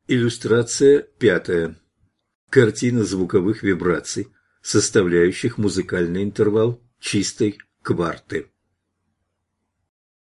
Иллюстрация 5. Картина звуковых вибраций, составляющих музыкальный интервал чистой кварты.